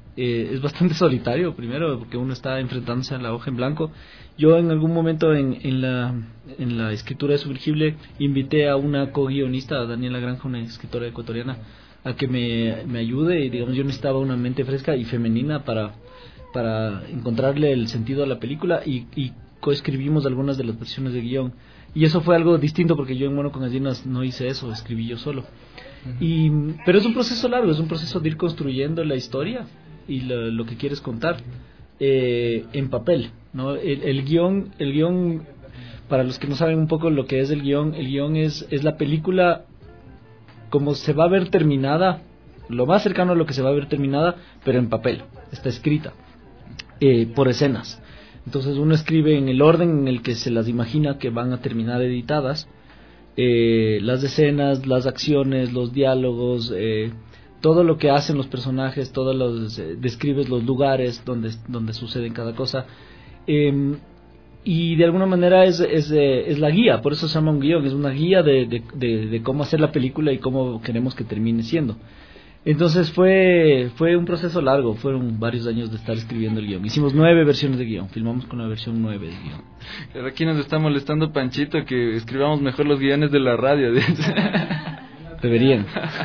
Eh, es bastante solitario, primero, porque uno está enfrentándose a la hoja en blanco. Yo en algún momento en, en, la, en la escritura de Sumergible invité a una co-guionista, a Daniela Granja, una escritora ecuatoriana, a que me, me ayude. Y digamos, yo necesitaba una mente fresca y femenina para, para encontrarle el sentido a la película, y, y coescribimos algunas de las versiones de guión. Y eso fue algo distinto, porque yo en Mono con Gallinas no hice eso, escribí yo solo. Uh-huh. Y, pero es un proceso largo, es un proceso de ir construyendo la historia y lo, lo que quieres contar eh, en papel, ¿no? El, el guión, el guión, para los que no saben un poco lo que es el guión, el guión es, es la película como se va a ver terminada, lo más cercano a lo que se va a ver terminada, pero en papel, está escrita eh, por escenas. Entonces uno escribe en el orden en el que se las imagina que van a terminar editadas, eh, las escenas, las acciones, los diálogos, eh, todo lo que hacen los personajes, todos los eh, describes los lugares donde donde sucede cada cosa, eh, y de alguna manera es es, eh, es la guía, por eso se llama un guión, es una guía de, de, de, de cómo hacer la película y cómo queremos que termine siendo. Entonces fue fue un proceso largo, fueron varios años de estar escribiendo el guión. Hicimos nueve versiones de guión, filmamos con la versión nueve de guión. Pero aquí nos está molestando Panchito que escribamos mejor los guiones de la radio. Deberían.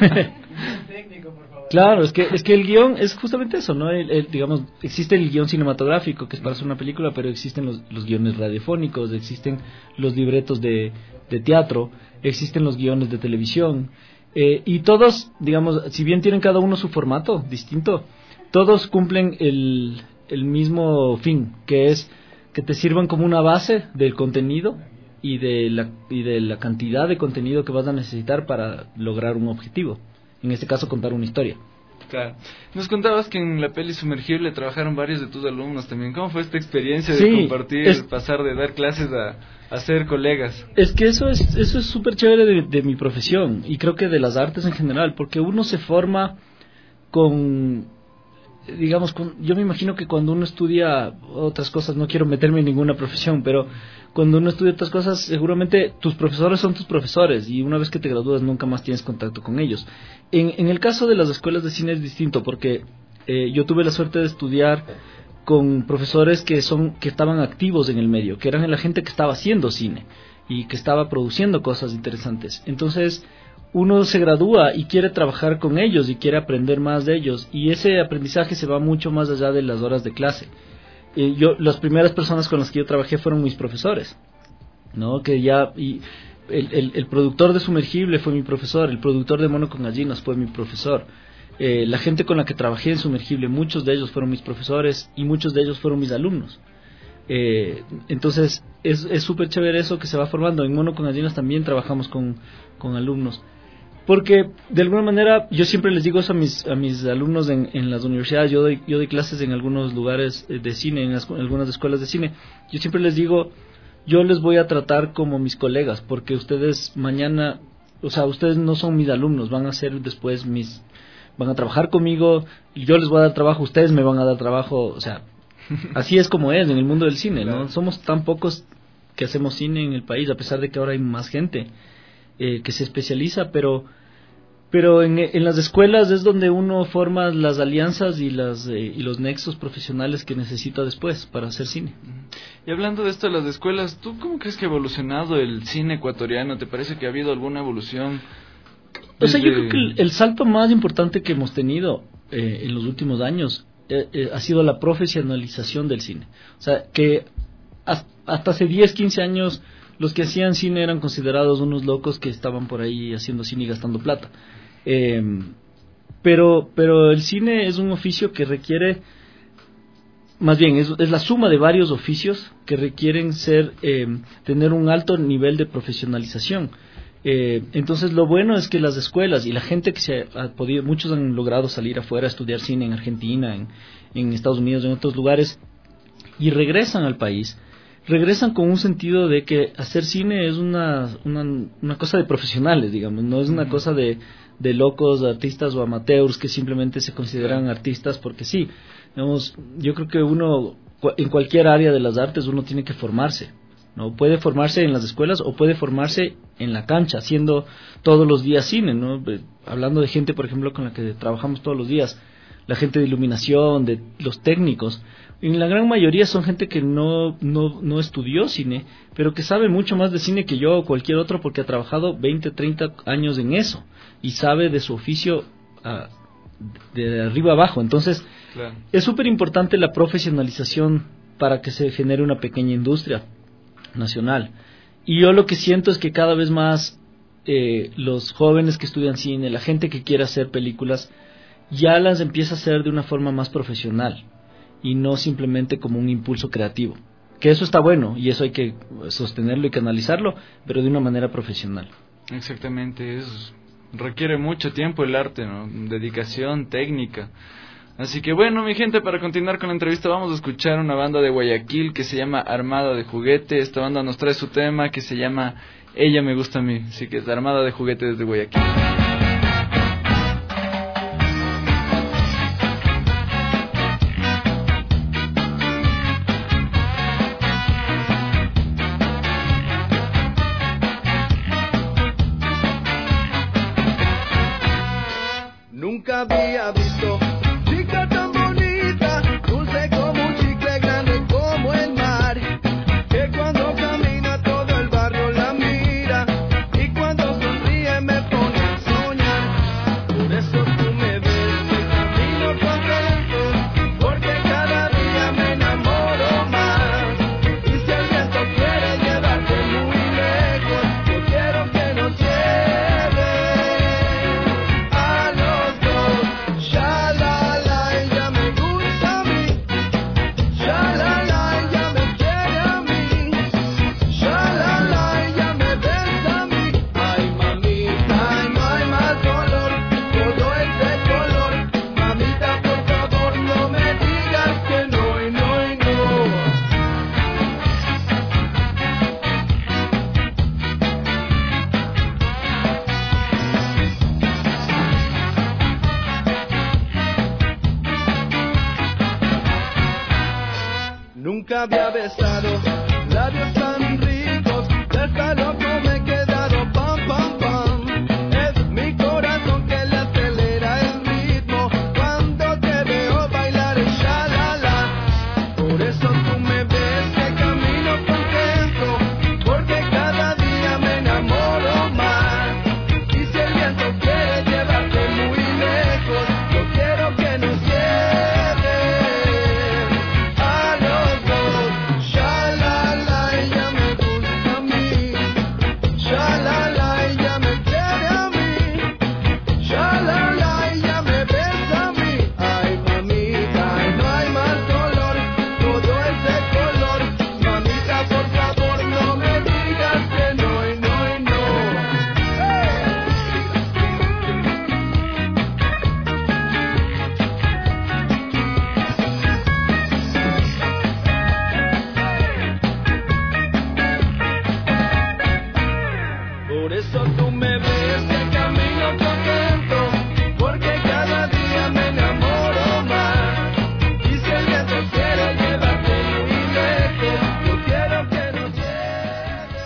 Claro, es que es que el guión es justamente eso, ¿no? El, el, digamos, existe el guión cinematográfico, que es para hacer una película, pero existen los, los guiones radiofónicos, existen los libretos de, de teatro, existen los guiones de televisión, eh, y todos, digamos, si bien tienen cada uno su formato distinto, todos cumplen el, el mismo fin, que es que te sirvan como una base del contenido y de la, y de la cantidad de contenido que vas a necesitar para lograr un objetivo. En este caso, contar una historia. Claro. Nos contabas que en la peli Sumergible trabajaron varios de tus alumnos también. ¿Cómo fue esta experiencia de sí, compartir, es, pasar de dar clases a, a ser colegas? Es que eso es eso es súper chévere de, de mi profesión, y creo que de las artes en general, porque uno se forma con, digamos, con, yo me imagino que cuando uno estudia otras cosas, no quiero meterme en ninguna profesión, pero cuando uno estudia otras cosas, seguramente tus profesores son tus profesores, y una vez que te gradúas nunca más tienes contacto con ellos. En, en el caso de las escuelas de cine es distinto, porque eh, yo tuve la suerte de estudiar con profesores que son que estaban activos en el medio, que eran la gente que estaba haciendo cine y que estaba produciendo cosas interesantes. Entonces uno se gradúa y quiere trabajar con ellos y quiere aprender más de ellos, y ese aprendizaje se va mucho más allá de las horas de clase. Eh, yo las primeras personas con las que yo trabajé fueron mis profesores, ¿no? Que ya y el, el, el productor de Sumergible fue mi profesor, el productor de Mono con Gallinas fue mi profesor, eh, la gente con la que trabajé en Sumergible, muchos de ellos fueron mis profesores y muchos de ellos fueron mis alumnos. Eh, entonces es es súper chévere eso que se va formando. En Mono con Gallinas también trabajamos con, con alumnos, porque de alguna manera yo siempre les digo eso a mis a mis alumnos en, en las universidades. Yo doy yo doy clases en algunos lugares de cine, en, las, en algunas escuelas de cine. Yo siempre les digo, yo les voy a tratar como mis colegas, porque ustedes mañana, o sea, ustedes no son mis alumnos, van a ser después mis, van a trabajar conmigo, y yo les voy a dar trabajo, ustedes me van a dar trabajo. O sea, así es como es en el mundo del cine, ¿no? Somos tan pocos que hacemos cine en el país, a pesar de que ahora hay más gente eh, que se especializa, pero pero en, en las escuelas es donde uno forma las alianzas y las eh, y los nexos profesionales que necesita después para hacer cine. Y hablando de esto de las escuelas, ¿tú cómo crees que ha evolucionado el cine ecuatoriano? ¿Te parece que ha habido alguna evolución? Desde... O sea, yo creo que el, el salto más importante que hemos tenido eh, en los últimos años eh, eh, ha sido la profesionalización del cine. O sea, que hasta, hasta hace diez, quince años los que hacían cine eran considerados unos locos que estaban por ahí haciendo cine y gastando plata. Eh, pero pero el cine es un oficio que requiere, más bien es, es la suma de varios oficios que requieren ser eh, tener un alto nivel de profesionalización. Eh, entonces lo bueno es que las escuelas y la gente que se ha podido, muchos han logrado salir afuera a estudiar cine en Argentina, en, en Estados Unidos, en otros lugares, y regresan al país. Regresan con un sentido de que hacer cine es una, una, una cosa de profesionales, digamos, no es una uh-huh. cosa de, de locos, artistas o amateurs que simplemente se consideran artistas porque sí. Digamos, yo creo que uno, en cualquier área de las artes, uno tiene que formarse, ¿no? Puede formarse en las escuelas o puede formarse en la cancha, haciendo todos los días cine, ¿no? Hablando de gente, por ejemplo, con la que trabajamos todos los días. la gente de iluminación, de los técnicos. En la gran mayoría son gente que no, no, no estudió cine, pero que sabe mucho más de cine que yo o cualquier otro porque ha trabajado veinte, treinta años en eso y sabe de su oficio uh, de arriba abajo. Entonces, claro, es súper importante la profesionalización para que se genere una pequeña industria nacional. Y yo lo que siento es que cada vez más eh, los jóvenes que estudian cine, la gente que quiere hacer películas, ya las empieza a hacer de una forma más profesional y no simplemente como un impulso creativo. Que eso está bueno y eso hay que sostenerlo y canalizarlo, pero de una manera profesional. Exactamente, es, requiere mucho tiempo el arte, ¿no? Dedicación, técnica. Así que bueno, mi gente, para continuar con la entrevista vamos a escuchar una banda de Guayaquil que se llama Armada de Juguete. Esta banda nos trae su tema que se llama Ella me gusta a mí, así que es Armada de Juguete desde Guayaquil. Nunca había visto chica tan bonita, dulce como un chicle, grande como el mar, que cuando camina todo el barrio la mira y cuando sonríe me pone a soñar. Por eso tú me ves que camino contento, porque cada día me enamoro más. Y si el viento quiere llevarte muy lejos, yo quiero que nos lleve a los dos. Sha la la, ella me gusta a mí. Sha la la, ella me quiere a mí. Sha la la, ella me besa a mí. Ay mamita, ay, no hay más dolor, todo es de color. Mamita, por favor, no me digas que no y no y no. Nunca había besado labios tan ricos, de esta loco me he quedado pam pam pam. Es mi corazón que le acelera el ritmo cuando te veo bailar el sha la la. Por eso tú me ves que camino contento, porque cada día me enamoro más. Y si el viento quiere llevarte muy lejos, yo quiero que nos lleve a los dos. Sha la la, ella me gusta a mí. Sha la la, ella me quiere a mí. Sha la la, ella me besa a mí. Ay mamita, ay, no hay más dolor, todo es de color. Mamita, por favor, no me digas que no y no y no. Por eso tú me ves que camino contento, porque cada día me enamoro más. Y si el viento quiere llevarte muy lejos, yo quiero que nos lleve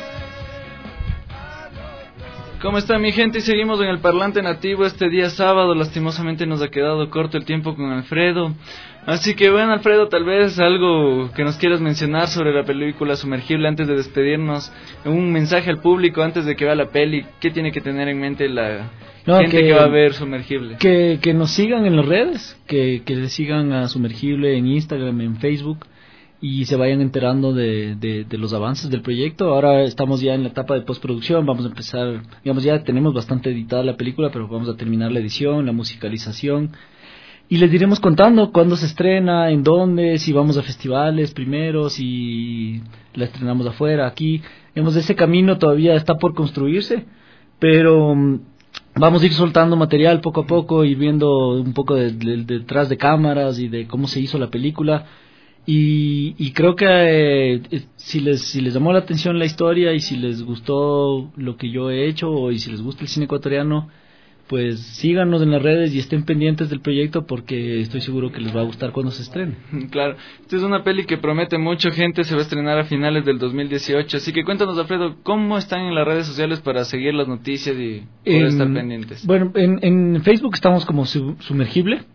a los dos. ¿Cómo está mi gente? Y seguimos en el Parlante Nativo este día sábado. Lastimosamente nos ha quedado corto el tiempo con Alfredo. Así que bueno, Alfredo, tal vez algo que nos quieras mencionar sobre la película Sumergible antes de despedirnos. Un mensaje al público antes de que vea la peli. ¿Qué tiene que tener en mente la No, gente que, que- va a ver Sumergible? Que, que nos sigan en las redes, que, que le sigan a Sumergible en Instagram, en Facebook y se vayan enterando de, de, de los avances del proyecto. Ahora estamos ya en la etapa de postproducción, vamos a empezar, digamos, ya tenemos bastante editada la película, pero vamos a terminar la edición, la musicalización y les iremos contando cuándo se estrena, en dónde, si vamos a festivales primero, si la estrenamos afuera, aquí. Digamos, ese camino todavía está por construirse, pero mm, vamos a ir soltando material poco a poco, ir viendo un poco de, de- detrás de cámaras y de cómo se hizo la película. Y, y creo que eh, eh, si les si les llamó la atención la historia y si les gustó lo que yo he hecho o y si les gusta el cine ecuatoriano, pues síganos en las redes y estén pendientes del proyecto porque estoy seguro que les va a gustar cuando se estrene. Claro, esta es una peli que promete mucho, gente, se va a estrenar a finales del dos mil dieciocho, así que cuéntanos, Alfredo, ¿cómo están en las redes sociales para seguir las noticias y poder En- estar pendientes? Bueno, en, en Facebook estamos como su- Sumergible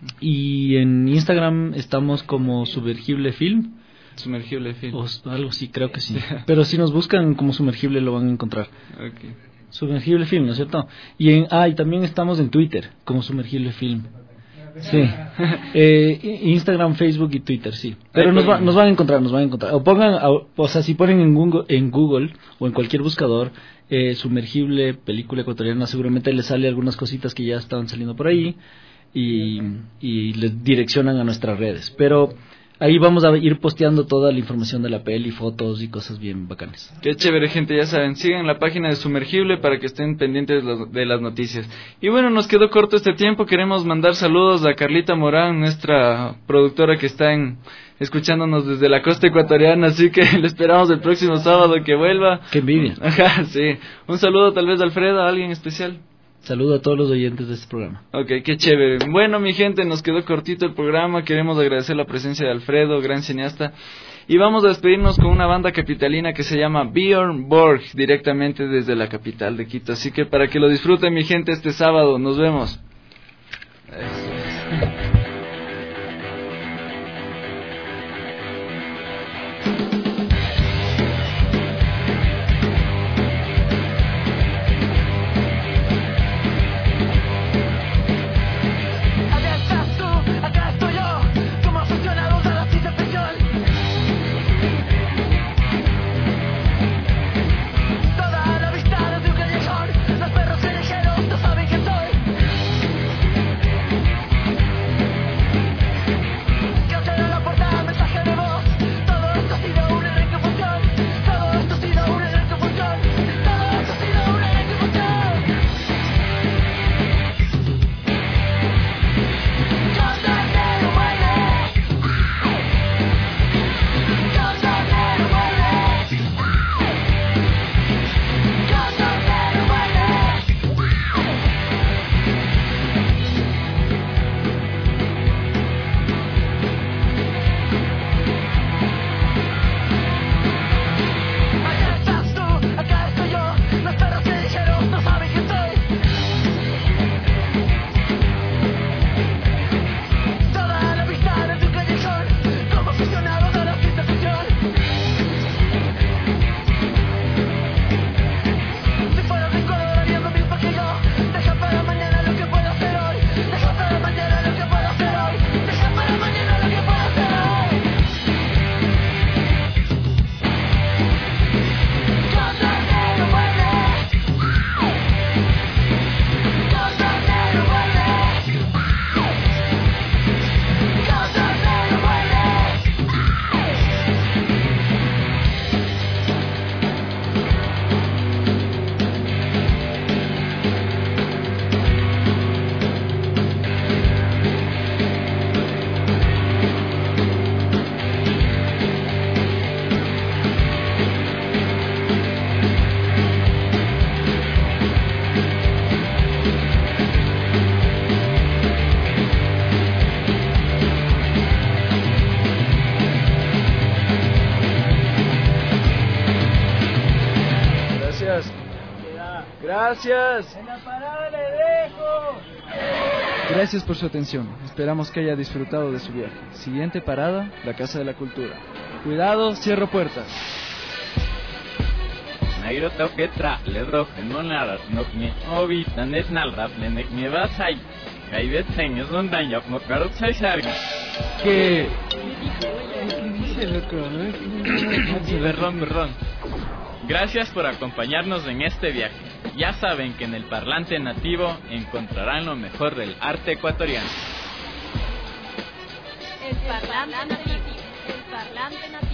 Y en Instagram estamos como Sumergible Film. Sumergible Film. O algo así, creo que sí. Pero si nos buscan como Sumergible lo van a encontrar. Okay. Sumergible Film, ¿no es cierto? Y en, ah, y también estamos en Twitter como Sumergible Film. Sí. eh, Instagram, Facebook y Twitter, sí. Pero nos, va, nos van a encontrar, nos van a encontrar. O pongan, o sea, si ponen en Google, en Google o en cualquier buscador eh, Sumergible película ecuatoriana, seguramente les sale algunas cositas que ya estaban saliendo por ahí y, y les direccionan a nuestras redes. Pero ahí vamos a ir posteando toda la información de la peli, fotos y cosas bien bacanas. Qué chévere, gente, ya saben, sigan la página de Sumergible para que estén pendientes de las noticias. Y bueno, nos quedó corto este tiempo, queremos mandar saludos a Carlita Morán, nuestra productora que está en, escuchándonos desde la costa ecuatoriana, así que le esperamos el próximo sábado que vuelva. Qué envidia. Ajá, sí. Un saludo tal vez a Alfredo, a alguien especial. Saludo a todos los oyentes de este programa. Ok, qué chévere. Bueno, mi gente, nos quedó cortito el programa. Queremos agradecer la presencia de Alfredo, gran cineasta. Y vamos a despedirnos con una banda capitalina que se llama Björn Borg, directamente desde la capital de Quito. Así que para que lo disfruten, mi gente, este sábado. Nos vemos. Gracias. En la parada le dejo. Gracias por su atención. Esperamos que haya disfrutado de su viaje. Siguiente parada, la Casa de la Cultura. Cuidado, cierro puertas. Nairo toque tra, le rojo, no nada, no me obi, tan es nalrap, le ne me vas ahí. Kaivet seños don daño, no caro se sarga. ¿Qué? ¿Qué dice loco, no? Berrón, berrón. Gracias por acompañarnos en este viaje. Ya saben que en el parlante nativo encontrarán lo mejor del arte ecuatoriano. El parlante nativo. El parlante nativo.